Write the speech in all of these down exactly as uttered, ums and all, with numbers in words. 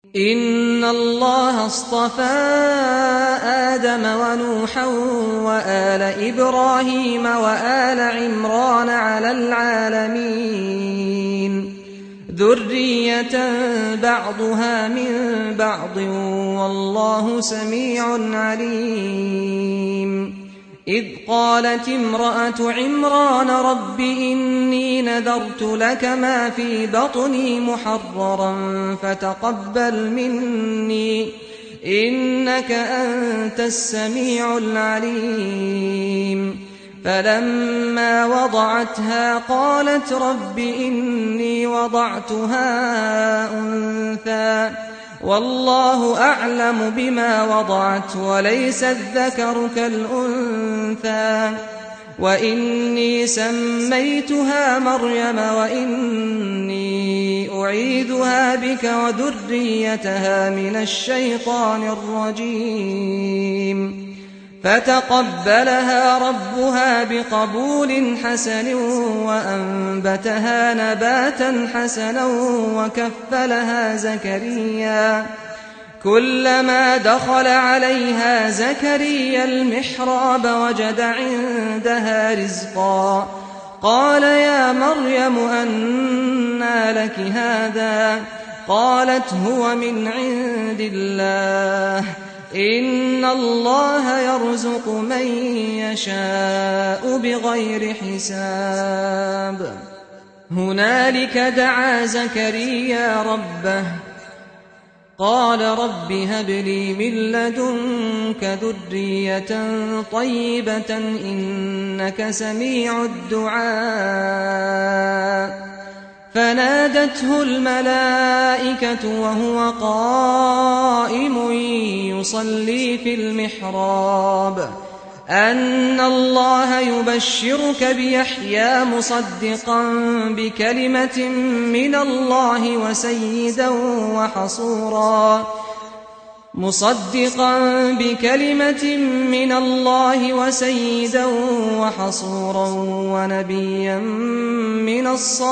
إن الله اصطفى آدم ونوحا وآل إبراهيم وآل عمران على العالمين ذرية بعضها من بعض والله سميع عليم. إذ قالت امرأة عمران رب إني نذرت لك ما في بطني محررا فتقبل مني إنك أنت السميع العليم. فلما وضعتها قالت رب إني وضعتها أنثى والله أعلم بما وضعت وليس الذكر كالأنثى وإني سميتها مريم وإني أعيذها بك وذريتها من الشيطان الرجيم. فتقبلها ربها بقبول حسن وأنبتها نباتا حسنا وكفلها زكريا. كلما دخل عليها زكريا المحراب وجد عندها رزقا قال يا مريم أنى لك هذا قالت هو من عند الله إن الله يرزق من يشاء بغير حساب. هنالك دعا زكريا ربه قال رب هب لي من لدنك ذرية طيبة إنك سميع الدعاء. فنادته الملائكة وهو قائم يصلي في المحراب أن الله يبشرك بيحيى مصدقا بكلمة من الله وسيدا وحصورا مصدقا بكلمة من الله وسيدا وحصورا ونبيا من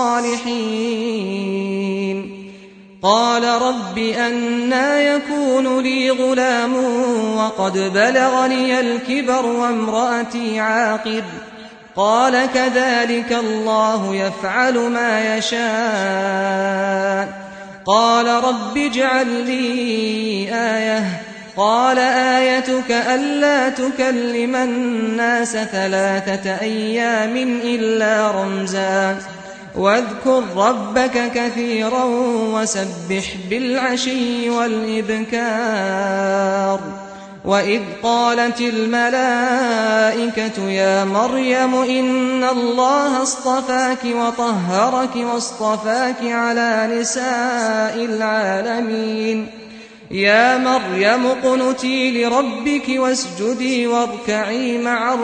الصالحين. قال رب أنى يكون لي غلام وقد بلغني الكبر وامرأتي عاقر قال كذلك الله يفعل ما يشاء. قال رب اجعل لي آية قال آيتك ألا تكلم الناس ثلاثة أيام إلا رمزا واذكر ربك كثيرا وسبح بالعشي والإبكار. وإذ قالت الملائكة يا مريم إن الله اصطفاك وطهرك واصطفاك على نساء العالمين يا مريم اقنتي لربك واسجدي واركعي مع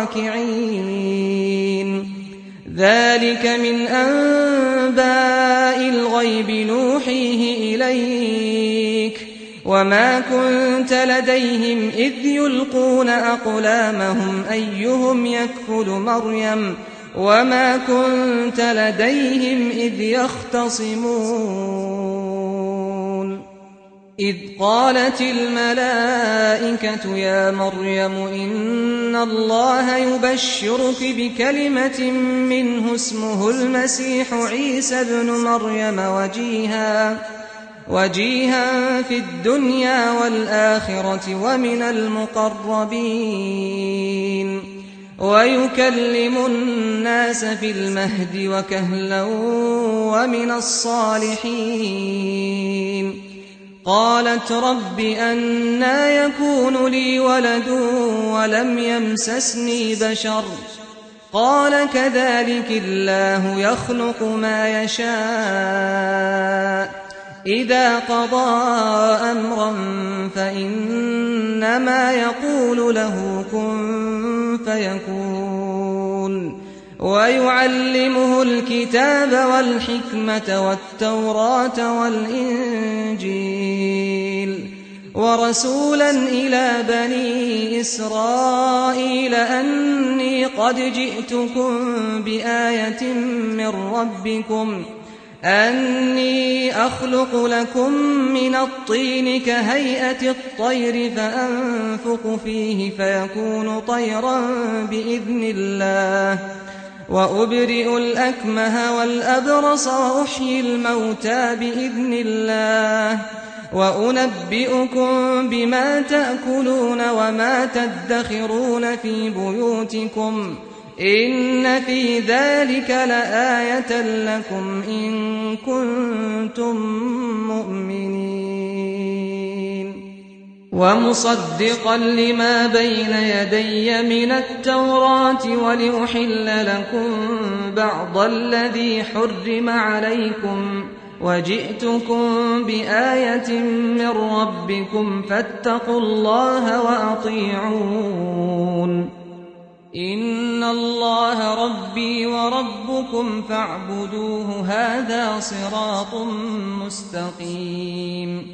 الراكعين. ذلك من أنباء الغيب نوحيه إليك وما كنت لديهم إذ يلقون أقلامهم أيهم يكفل مريم وما كنت لديهم إذ يختصمون. إذ قالت الملائكة يا مريم إن الله يبشرك بكلمة منه اسمه المسيح عيسى ابن مريم وجيها وجيها في الدنيا والآخرة ومن المقربين ويكلم الناس في المهد وكهلا ومن الصالحين. قالت رب أنى يكون لي ولد ولم يمسسني بشر قال كذلك الله يخلق ما يشاء إذا قضى أمرا فإنما يقول له كن فيكون. ويعلمه الكتاب والحكمة والتوراة والإنجيل ورسولا إلى بني إسرائيل أني قد جئتكم بآية من ربكم أني أخلق لكم من الطين كهيئة الطير فأنفخ فيه فيكون طيرا بإذن الله وأبرئ الأكمه والأبرص وأحيي الموتى بإذن الله وأنبئكم بما تأكلون وما تدخرون في بيوتكم إن في ذلك لآية لكم إن كنتم مؤمنين ومصدقا لما بين يدي من التوراة ولأحل لكم بعض الذي حرم عليكم وجئتكم بآية من ربكم فاتقوا الله وأطيعون إن الله ربي وربكم فاعبدوه هذا صراط مستقيم